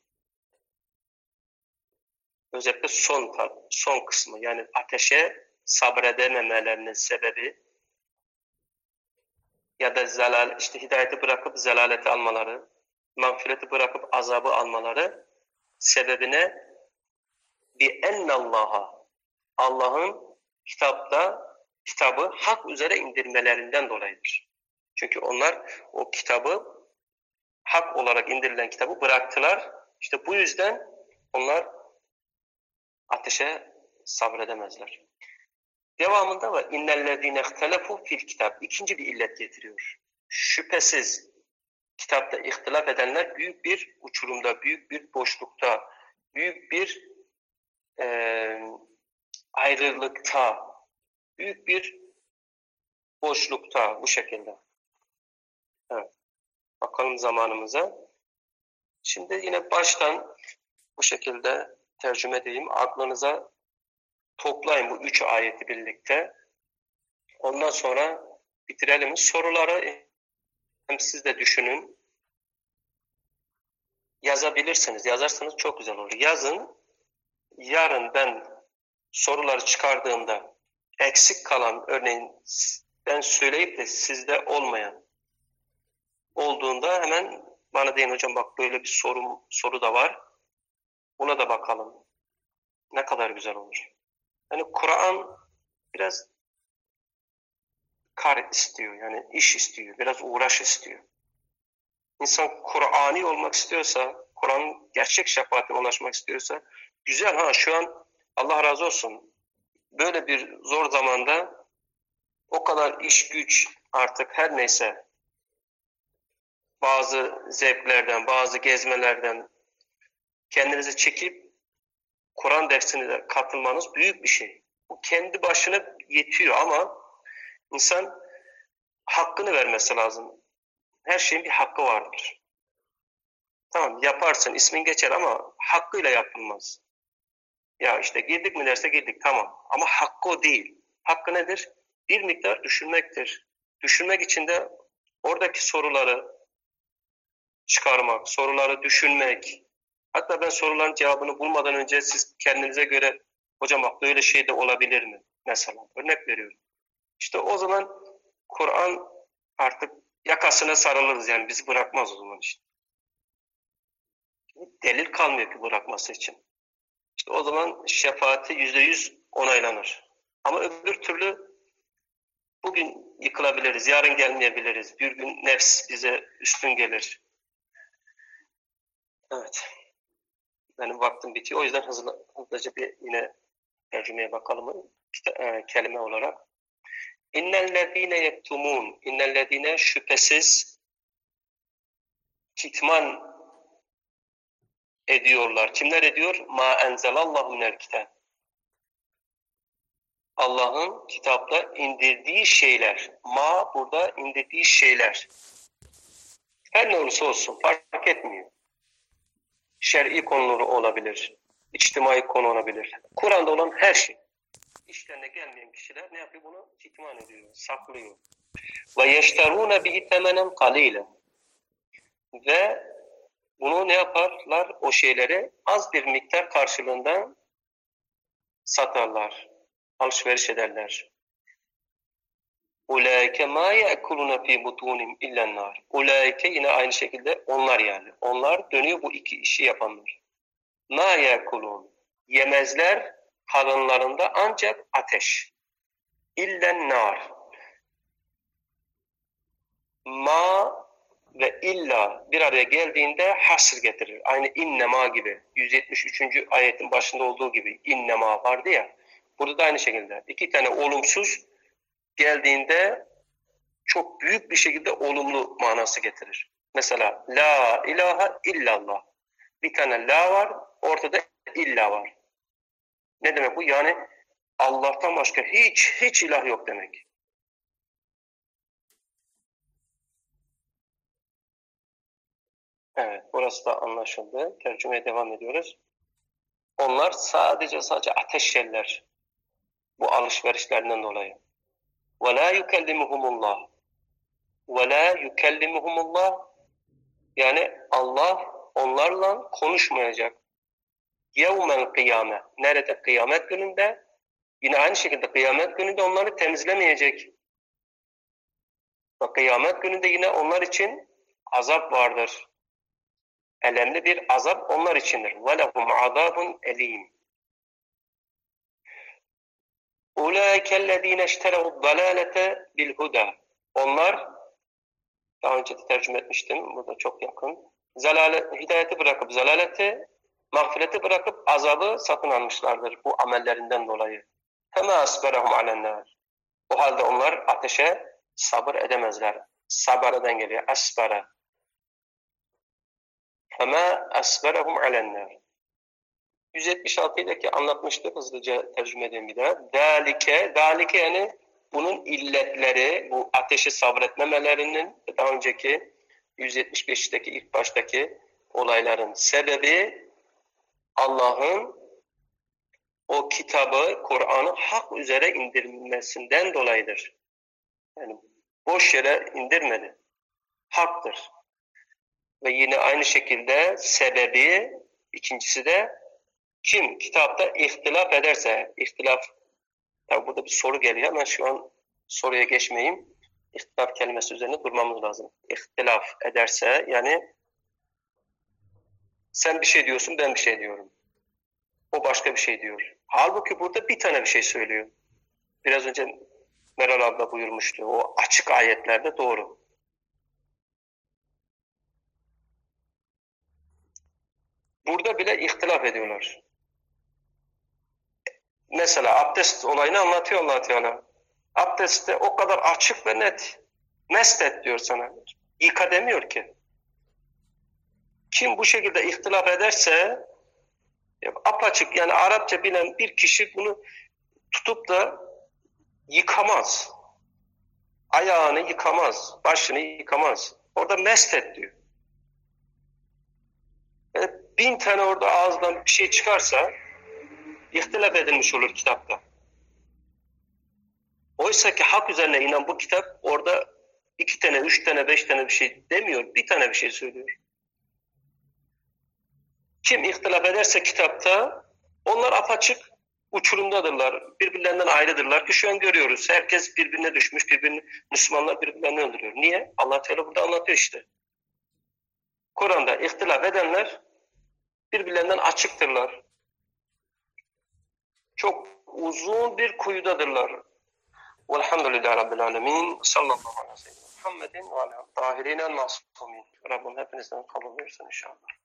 Özellikle son son kısmı yani ateşe sabredememelerinin sebebi ya da zelal, işte hidayeti bırakıp zelaleti almaları, mağfireti bırakıp azabı almaları sebebine bi ennallaha Allah'ın kitapta kitabı hak üzere indirmelerinden dolayıdır. Çünkü onlar o kitabı, hak olarak indirilen kitabı bıraktılar. İşte bu yüzden onlar ateşe sabredemezler. Devamında var. İnnellezîne ihtelefû fil kitap. İkinci bir illet getiriyor. Şüphesiz kitapta ihtilaf edenler büyük bir uçurumda, büyük bir boşlukta, büyük bir e, ayrılıkta, büyük bir boşlukta bu şekilde. Evet. Bakalım zamanımıza. Şimdi yine baştan bu şekilde tercüme edeyim. Aklınıza toplayın bu üç ayeti birlikte. Ondan sonra bitirelim. Soruları hem siz de düşünün. Yazabilirsiniz. Yazarsanız çok güzel olur. Yazın. Yarın ben soruları çıkardığımda eksik kalan, örneğin ben söyleyip de sizde olmayan olduğunda hemen bana deyin hocam bak böyle bir sorum, soru da var. Buna da bakalım. Ne kadar güzel olur. Yani Kur'an biraz kar istiyor. Yani iş istiyor. Biraz uğraş istiyor. İnsan Kur'ani olmak istiyorsa, Kur'an'ın gerçek şefaatine ulaşmak istiyorsa güzel ha şu an Allah razı olsun. Böyle bir zor zamanda o kadar iş güç artık her neyse bazı zevklerden, bazı gezmelerden kendinizi çekip Kur'an dersine katılmanız büyük bir şey. Bu kendi başına yetiyor ama insan hakkını vermesi lazım. Her şeyin bir hakkı vardır. Tamam yaparsın, ismin geçer ama hakkıyla yapılmaz. Ya işte girdik mi derse girdik tamam ama hakkı o değil. Hakkı nedir? Bir miktar düşünmektir. Düşünmek için de oradaki soruları çıkarmak, soruları düşünmek. Hatta ben soruların cevabını bulmadan önce siz kendinize göre hocam bak böyle şey de olabilir mi? Mesela örnek veriyorum. İşte o zaman Kur'an artık yakasına sarılırız yani bizi bırakmaz o zaman işte. Delil kalmıyor ki bırakması için. İşte o zaman şefaati yüzde yüz onaylanır. Ama öbür türlü bugün yıkılabiliriz, yarın gelmeyebiliriz. Bir gün nefs bize üstün gelir. Evet. Benim vaktim bitiyor. O yüzden hızlı, hızlıca bir yine tercümeye bakalım. İşte, e, kelime olarak. İnnellezîne yektumûn. İnnellezîne şüphesiz kitman ediyorlar. Kimler ediyor? Ma enzelallahu minel kitâb. Allah'ın kitapta indirdiği şeyler. Ma burada indirdiği şeyler. Her ne olursa olsun fark etmiyor. Şer'i konuları olabilir. İçtimai konu olabilir. Kur'an'da olan her şey. İşlerine gelmeyen kişiler ne yapıyor? Bunu kitman ediyor, saklıyor. Ve yeşterûne bihi temenen kalîle. Ve bunu ne yaparlar? O şeyleri az bir miktar karşılığında satarlar. Alışveriş ederler. Ulaike ma ye'kuluna fi butunihim illen nar. Ulaike yine aynı şekilde onlar yani. Onlar dönüyor bu iki işi yapanlar. Ma ye'kulun. Yemezler karınlarında ancak ateş. İllen nar. Ma ve illa bir araya geldiğinde hasır getirir. Aynı innema gibi. yüz yetmiş üçüncü ayetin başında olduğu gibi innema vardı ya. Burada da aynı şekilde. İki tane olumsuz geldiğinde çok büyük bir şekilde olumlu manası getirir. Mesela la ilahe illallah. Bir tane la var, ortada illa var. Ne demek bu? Yani Allah'tan başka hiç hiç ilah yok demek. Evet, burası da anlaşıldı. Tercümeye devam ediyoruz. Onlar sadece sadece ateş yerler. Bu alışverişlerinden dolayı. وَلَا يُكَلِّمُهُمُ اللّٰهِ وَلَا يُكَلِّمُهُمُ اللّٰهِ Yani Allah onlarla konuşmayacak. يَوْمَ الْقِيَامَةِ Nerede? Kıyamet gününde. Yine aynı şekilde kıyamet gününde onları temizlemeyecek. Ve kıyamet gününde yine onlar için azap vardır. Elemli bir azap onlar içindir. وَلَهُمْ عَذَابٌ اَلِيمٌ اُولَٰئِكَ الَّذ۪ينَ اشْتَرَوُ الضَّلَالَةَ بِالْهُدَى. Onlar, daha önce de tercüme etmiştim, bu da çok yakın. Zalalet, hidayeti bırakıp zalaleti, mağfireti bırakıp azabı satın almışlardır bu amellerinden dolayı. فَمَا أَصْبَرَهُمْ عَلَى النَّارِ. O halde onlar ateşe sabır edemezler. Sabareden geliyor. Asbara. فَمَا أَصْبَرَهُمْ عَلَى النَّارِ. yüz yetmiş altı ile anlatmıştık, hızlıca tercüme edeyim bir daha. Dalike, dalike yani bunun illetleri, bu ateşe sabretmemelerinin daha önceki yüz yetmiş beşteki ilk baştaki olayların sebebi Allah'ın o kitabı, Kur'an'ı hak üzere indirmesinden dolayıdır. Yani boş yere indirmedi. Haktır. Ve yine aynı şekilde sebebi, ikincisi de kim kitapta ihtilaf ederse, ihtilaf, tabi burada bir soru geliyor ama şu an soruya geçmeyeyim. İhtilaf kelimesi üzerine durmamız lazım. İhtilaf ederse, yani sen bir şey diyorsun, ben bir şey diyorum. O başka bir şey diyor. Halbuki burada bir tane bir şey söylüyor. Biraz önce Meral abla buyurmuştu. O açık ayetlerde doğru. Burada bile ihtilaf ediyorlar. Mesela abdest olayını anlatıyor Allah Teala. Abdestte o kadar açık ve net. Mest et diyor sana. Yıka demiyor ki. Kim bu şekilde ihtilaf ederse apaçık, yani Arapça bilen bir kişi bunu tutup da yıkamaz. Ayağını yıkamaz, başını yıkamaz. Orada mest et diyor. Yani bin tane orada ağızdan bir şey çıkarsa ihtilaf edilmiş olur kitapta. Oysa ki hak üzerine inen bu kitap orada iki tane, üç tane, beş tane bir şey demiyor. Bir tane bir şey söylüyor. Kim ihtilaf ederse kitapta onlar apaçık uçurumdadırlar. Birbirlerinden ayrıdırlar ki şu an görüyoruz. Herkes birbirine düşmüş. Birbirini, Müslümanlar birbirlerini öldürüyor. Niye? Allah Teala burada anlatıyor işte. Kur'an'da ihtilaf edenler birbirlerinden açıktırlar. Çok uzun bir kuyudadırlar. Velhamdülillahi Rabbil Alemin. Sallallahu aleyhi ve sellem. Muhammedin ve aleyhi tahirinel masumin. Rabbim hepinizden kabul versin inşallah.